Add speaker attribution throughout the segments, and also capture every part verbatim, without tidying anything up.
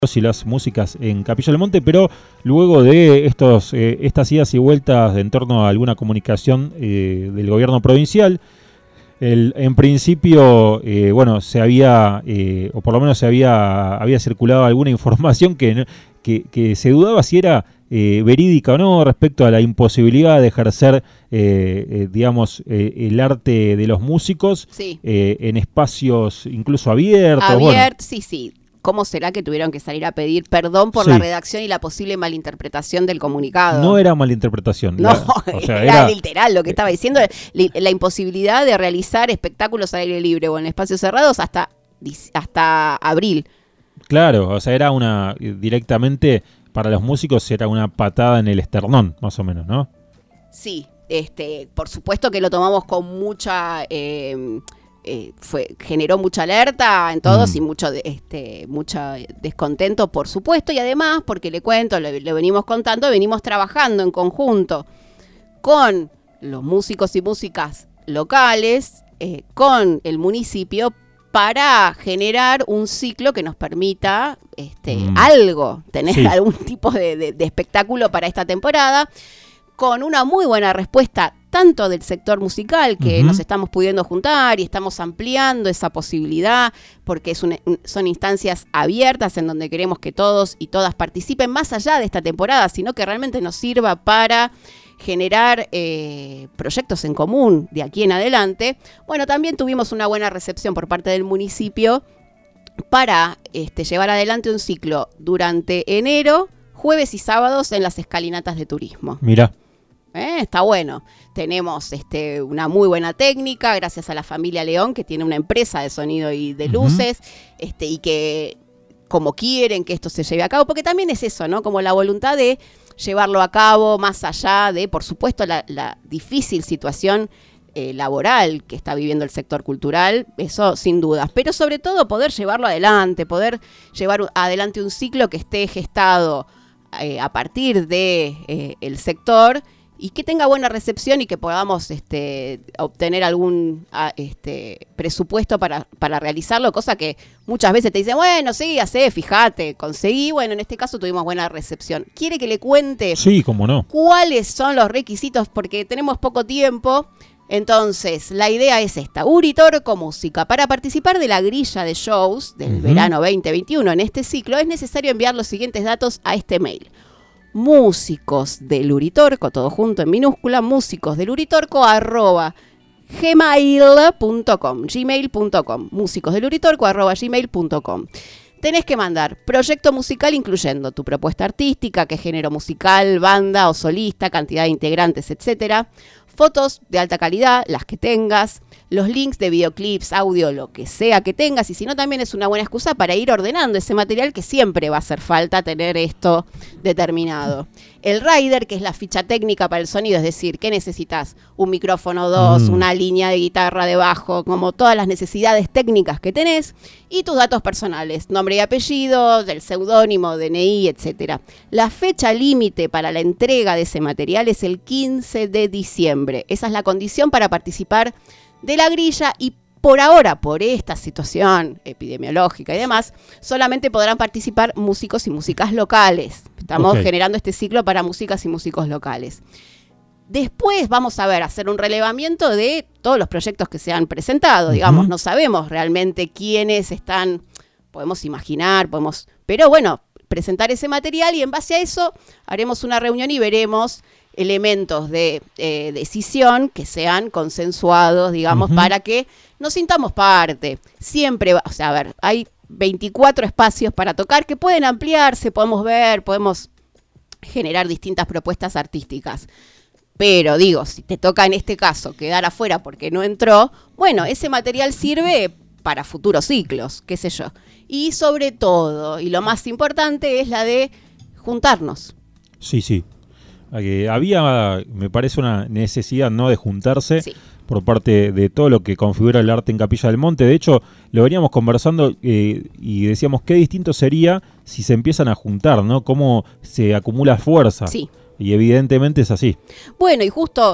Speaker 1: y las músicas en Capilla del Monte, pero luego de estos eh, estas idas y vueltas en torno a alguna comunicación eh, del gobierno provincial, el, en principio, eh, bueno, se había, eh, o por lo menos se había, había circulado alguna información que, que, que se dudaba si era eh, verídica o no respecto a la imposibilidad de ejercer, eh, eh, digamos, eh, el arte de los músicos
Speaker 2: sí.
Speaker 1: eh, en espacios incluso abiertos.
Speaker 2: Abierto,
Speaker 1: bueno.
Speaker 2: sí, sí. ¿Cómo será que tuvieron que salir a pedir perdón por
Speaker 1: sí.
Speaker 2: la redacción y la posible malinterpretación del comunicado?
Speaker 1: No era malinterpretación.
Speaker 2: No,
Speaker 1: la, o sea,
Speaker 2: era,
Speaker 1: era
Speaker 2: literal lo que estaba diciendo, la imposibilidad de realizar espectáculos al aire libre o en espacios cerrados hasta, hasta abril.
Speaker 1: Claro, o sea, era una, directamente para los músicos era una patada en el esternón, más o menos, ¿no?
Speaker 2: Sí, este, por supuesto que lo tomamos con mucha... Eh, Eh, fue generó mucha alerta en todos mm. y mucho este mucho descontento, por supuesto, y además, porque le cuento, le, le venimos contando, venimos trabajando en conjunto con los músicos y músicas locales, eh, con el municipio, para generar un ciclo que nos permita este mm. algo, tener sí. algún tipo de, de, de espectáculo para esta temporada, con una muy buena respuesta tanto del sector musical, que uh-huh. nos estamos pudiendo juntar y estamos ampliando esa posibilidad, porque es una, son instancias abiertas en donde queremos que todos y todas participen más allá de esta temporada, sino que realmente nos sirva para generar eh, proyectos en común de aquí en adelante. Bueno, también tuvimos una buena recepción por parte del municipio para este, llevar adelante un ciclo durante enero, jueves y sábados en las escalinatas de turismo.
Speaker 1: Mira.
Speaker 2: Eh, está bueno. Tenemos este, una muy buena técnica, gracias a la familia León, que tiene una empresa de sonido y de luces, uh-huh. este, y que como quieren que esto se lleve a cabo, porque también es eso, ¿no? Como la voluntad de llevarlo a cabo más allá de, por supuesto, la, la difícil situación eh, laboral que está viviendo el sector cultural, eso sin dudas, pero sobre todo poder llevarlo adelante, poder llevar adelante un ciclo que esté gestado eh, a partir de eh, el sector, y que tenga buena recepción y que podamos este, obtener algún a, este, presupuesto para, para realizarlo, cosa que muchas veces te dicen, bueno, sí, hacé, fíjate, conseguí. Bueno, en este caso tuvimos buena recepción. ¿Quiere que le cuente?
Speaker 1: Sí, cómo no.
Speaker 2: ¿Cuáles son los requisitos? Porque tenemos poco tiempo. Entonces, la idea es esta: Uritorco Música. Para participar de la grilla de shows del uh-huh. verano veinte veintiuno en este ciclo, es necesario enviar los siguientes datos a este mail. Músicos del Uritorco, todo junto en minúscula, músicos del Uritorco arroba gmail punto com, gmail punto com, músicos del Uritorco arroba gmail punto com. Tenés que mandar proyecto musical incluyendo tu propuesta artística, qué género musical, banda o solista, cantidad de integrantes, etcétera. Fotos de alta calidad, las que tengas, los links de videoclips, audio, lo que sea que tengas, y si no, también es una buena excusa para ir ordenando ese material, que siempre va a hacer falta tener esto determinado. El rider, que es la ficha técnica para el sonido, es decir, ¿qué necesitas? Un micrófono dos, mm. una línea de guitarra de bajo, como todas las necesidades técnicas que tenés, y tus datos personales, nombre y apellido, del seudónimo, D N I, etcétera. La fecha límite para la entrega de ese material es el quince de diciembre. Esa es la condición para participar de la grilla, y por ahora, por esta situación epidemiológica y demás, solamente podrán participar músicos y músicas locales. Estamos okay. generando este ciclo para músicas y músicos locales. Después vamos a ver, hacer un relevamiento de todos los proyectos que se han presentado. Uh-huh. Digamos, no sabemos realmente quiénes están, podemos imaginar, podemos, pero bueno, presentar ese material, y en base a eso haremos una reunión y veremos elementos de eh, decisión que sean consensuados, digamos, uh-huh. para que nos sintamos parte. Siempre, va, o sea, a ver, hay veinticuatro espacios para tocar que pueden ampliarse, podemos ver, podemos generar distintas propuestas artísticas. Pero digo, si te toca en este caso quedar afuera porque no entró, bueno, ese material sirve para futuros ciclos, qué sé yo. Y sobre todo, y lo más importante, es la de juntarnos.
Speaker 1: Sí, sí. Eh, había, me parece, una necesidad, ¿no?, de juntarse sí. por parte de todo lo que configura el arte en Capilla del Monte. De hecho, lo veníamos conversando eh, y decíamos qué distinto sería si se empiezan a juntar, ¿no? Cómo se acumula fuerza.
Speaker 2: Sí.
Speaker 1: Y evidentemente es así.
Speaker 2: Bueno, y justo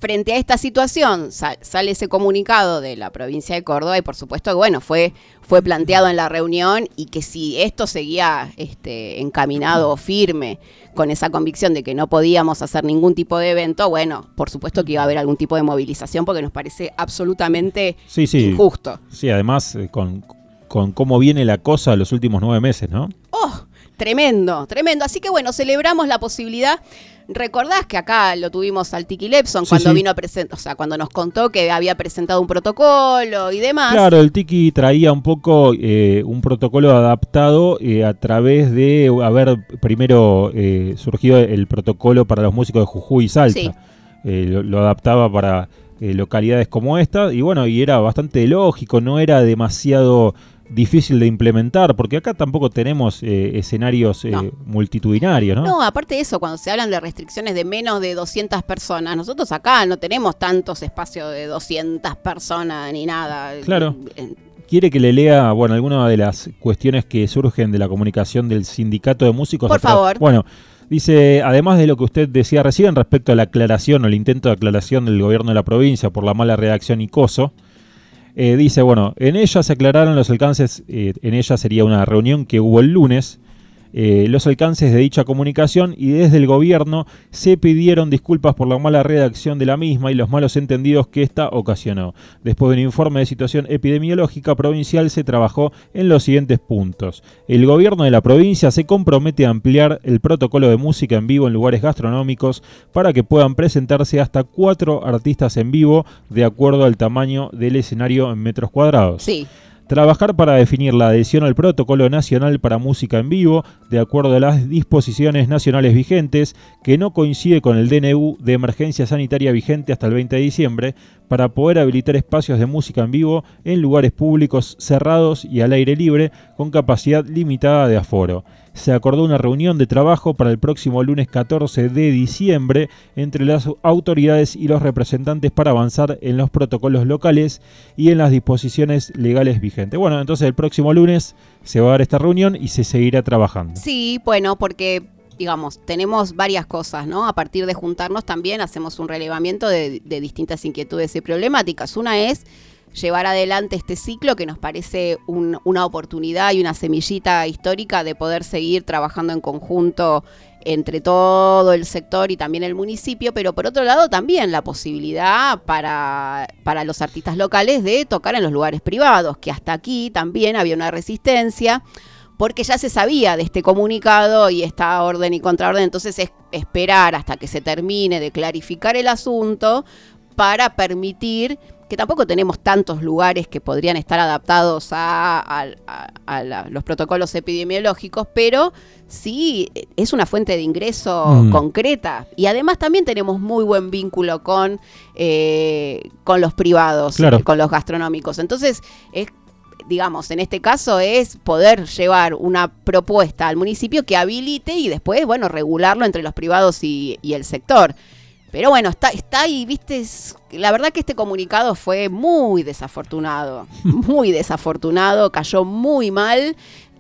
Speaker 2: frente a esta situación sal, sale ese comunicado de la provincia de Córdoba y por supuesto que bueno, fue, fue planteado en la reunión y que si esto seguía este, encaminado o firme con esa convicción de que no podíamos hacer ningún tipo de evento, bueno, por supuesto que iba a haber algún tipo de movilización porque nos parece absolutamente
Speaker 1: sí, sí.
Speaker 2: injusto.
Speaker 1: Sí, además eh, con, con cómo viene la cosa los últimos nueve meses, ¿no?
Speaker 2: ¡Oh! Tremendo, tremendo. Así que bueno, celebramos la posibilidad. ¿Recordás que acá lo tuvimos al Tiki Lepson
Speaker 1: sí,
Speaker 2: cuando
Speaker 1: sí.
Speaker 2: vino a presentar, o sea, cuando nos contó que había presentado un protocolo y demás?
Speaker 1: Claro, el Tiki traía un poco eh, un protocolo adaptado eh, a través de haber primero eh, surgido el protocolo para los músicos de Jujuy y Salta.
Speaker 2: Sí.
Speaker 1: Eh, lo, lo adaptaba para eh, localidades como esta y bueno, y era bastante lógico, no era demasiado difícil de implementar, porque acá tampoco tenemos eh, escenarios eh,
Speaker 2: No.
Speaker 1: multitudinarios, ¿no?
Speaker 2: No, aparte de eso, cuando se hablan de restricciones de menos de doscientas personas, nosotros acá no tenemos tantos espacios de doscientas personas ni nada.
Speaker 1: Claro. Quiere que le lea, bueno, algunas de las cuestiones que surgen de la comunicación del sindicato de músicos.
Speaker 2: Por favor.
Speaker 1: Bueno, dice, además de lo que usted decía recién respecto a la aclaración o el intento de aclaración del gobierno de la provincia por la mala redacción y coso, Eh, dice, bueno, en ella se aclararon los alcances, eh, en ella sería una reunión que hubo el lunes, eh, los alcances de dicha comunicación y desde el gobierno se pidieron disculpas por la mala redacción de la misma y los malos entendidos que ésta ocasionó. Después de un informe de situación epidemiológica provincial se trabajó en los siguientes puntos. El gobierno de la provincia se compromete a ampliar el protocolo de música en vivo en lugares gastronómicos para que puedan presentarse hasta cuatro artistas en vivo de acuerdo al tamaño del escenario en metros cuadrados.
Speaker 2: Sí.
Speaker 1: Trabajar para definir la adhesión al protocolo nacional para música en vivo de acuerdo a las disposiciones nacionales vigentes que no coincide con el D N U de emergencia sanitaria vigente hasta el veinte de diciembre para poder habilitar espacios de música en vivo en lugares públicos cerrados y al aire libre con capacidad limitada de aforo. Se acordó una reunión de trabajo para el próximo lunes catorce de diciembre entre las autoridades y los representantes para avanzar en los protocolos locales y en las disposiciones legales vigentes. Bueno, entonces el próximo lunes se va a dar esta reunión y se seguirá trabajando.
Speaker 2: Sí, bueno, porque digamos, tenemos varias cosas, ¿no? A partir de juntarnos también hacemos un relevamiento de, de distintas inquietudes y problemáticas. Una es llevar adelante este ciclo que nos parece un, una oportunidad y una semillita histórica de poder seguir trabajando en conjunto entre todo el sector y también el municipio, pero por otro lado también la posibilidad para, para los artistas locales de tocar en los lugares privados, que hasta aquí también había una resistencia, porque ya se sabía de este comunicado y esta orden y contraorden, entonces es esperar hasta que se termine de clarificar el asunto para permitir que tampoco tenemos tantos lugares que podrían estar adaptados a, a, a, a la, los protocolos epidemiológicos, pero sí es una fuente de ingreso mm. concreta. Y además también tenemos muy buen vínculo con, eh, con los privados,
Speaker 1: claro.
Speaker 2: eh, con los gastronómicos. Entonces, es, digamos, en este caso es poder llevar una propuesta al municipio que habilite y después, bueno, regularlo entre los privados y, y el sector. Pero bueno, está, está ahí, viste, es, la verdad que este comunicado fue muy desafortunado, muy desafortunado, cayó muy mal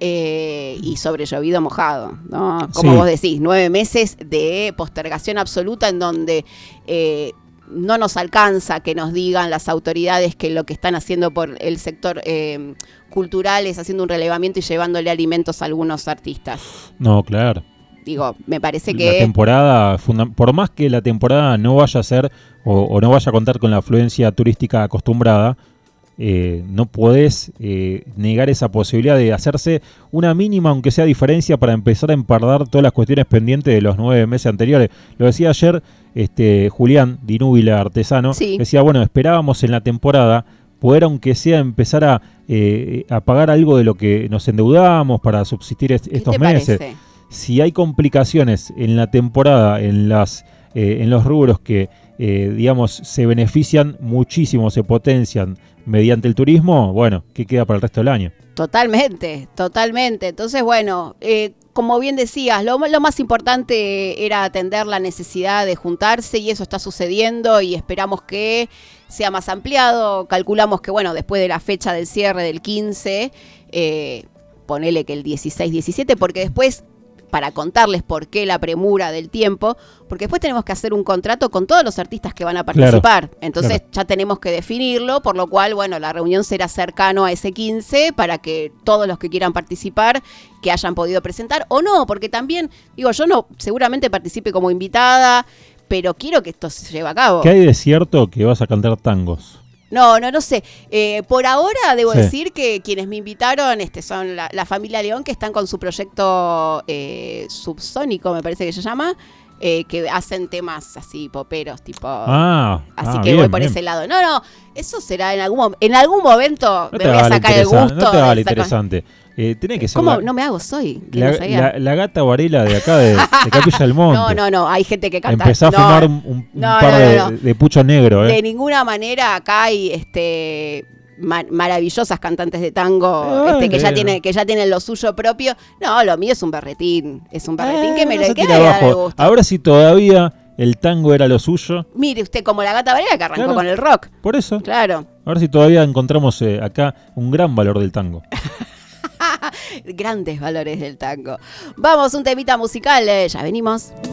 Speaker 2: eh, y sobre llovido mojado, ¿no? Como
Speaker 1: sí.
Speaker 2: vos decís, nueve meses de postergación absoluta en donde eh, no nos alcanza que nos digan las autoridades que lo que están haciendo por el sector eh, cultural es haciendo un relevamiento y llevándole alimentos a algunos artistas.
Speaker 1: No, claro.
Speaker 2: Digo, me parece que...
Speaker 1: La temporada, por más que la temporada no vaya a ser o, o no vaya a contar con la afluencia turística acostumbrada, eh, no podés eh, negar esa posibilidad de hacerse una mínima, aunque sea diferencia, para empezar a empardar todas las cuestiones pendientes de los nueve meses anteriores. Lo decía ayer este, Julián Dinúbila, artesano,
Speaker 2: sí.
Speaker 1: decía, bueno, esperábamos en la temporada poder, aunque sea, empezar a, eh, a pagar algo de lo que nos endeudábamos para subsistir est- estos meses.
Speaker 2: Parece?
Speaker 1: Si hay complicaciones en la temporada, en las eh, en los rubros que, eh, digamos, se benefician muchísimo, se potencian mediante el turismo, bueno, ¿qué queda para el resto del año?
Speaker 2: Totalmente, totalmente. Entonces, bueno, eh, como bien decías, lo, lo más importante era atender la necesidad de juntarse y eso está sucediendo y esperamos que sea más ampliado. Calculamos que, bueno, después de la fecha del cierre del quince, eh, ponele que el dieciséis, diecisiete, porque después... para contarles por qué la premura del tiempo, porque después tenemos que hacer un contrato con todos los artistas que van a participar. Claro, Entonces claro. ya tenemos que definirlo, por lo cual, bueno, la reunión será cercano a ese quince para que todos los que quieran participar, que hayan podido presentar o no, porque también, digo, yo no seguramente participe como invitada, pero quiero que esto se lleve a cabo.
Speaker 1: ¿Qué hay de cierto que vas a cantar tangos?
Speaker 2: No, no, no sé. Eh, por ahora debo
Speaker 1: sí.
Speaker 2: decir que quienes me invitaron este, son la, la familia León, que están con su proyecto eh, Subsónico, me parece que se llama, eh, que hacen temas así poperos, tipo...
Speaker 1: Ah,
Speaker 2: así
Speaker 1: ah,
Speaker 2: que
Speaker 1: bien,
Speaker 2: voy por
Speaker 1: bien.
Speaker 2: ese lado. No, no, eso será en algún, en algún momento,
Speaker 1: no
Speaker 2: me voy a sacar el gusto.
Speaker 1: No te vale
Speaker 2: de
Speaker 1: interesante. Eh, tiene que ser
Speaker 2: ¿Cómo?
Speaker 1: la,
Speaker 2: No me hago, soy.
Speaker 1: La,
Speaker 2: no
Speaker 1: la, la gata Varela de acá, de, de Capilla del Monte.
Speaker 2: No, no, no, hay gente que canta.
Speaker 1: Empezá a
Speaker 2: no,
Speaker 1: fumar un, un
Speaker 2: no,
Speaker 1: par
Speaker 2: no,
Speaker 1: de,
Speaker 2: no, no.
Speaker 1: de pucho negro. ¿eh?
Speaker 2: De ninguna manera acá hay este ma- maravillosas cantantes de tango
Speaker 1: eh,
Speaker 2: este, que,
Speaker 1: eh.
Speaker 2: ya tiene, que ya tienen lo suyo propio. No, lo mío es un berretín. Es un berretín
Speaker 1: Eh,
Speaker 2: que me
Speaker 1: no
Speaker 2: lo
Speaker 1: se
Speaker 2: que
Speaker 1: tira
Speaker 2: me da
Speaker 1: abajo.
Speaker 2: el gusto.
Speaker 1: Ahora sí todavía el tango era lo suyo.
Speaker 2: Mire usted, como la gata Varela que arrancó
Speaker 1: Claro.
Speaker 2: con el rock.
Speaker 1: Por eso.
Speaker 2: Claro.
Speaker 1: Ahora sí todavía encontramos eh, acá un gran valor del tango.
Speaker 2: Grandes valores del tango. Vamos, un temita musical. eh, ya venimos.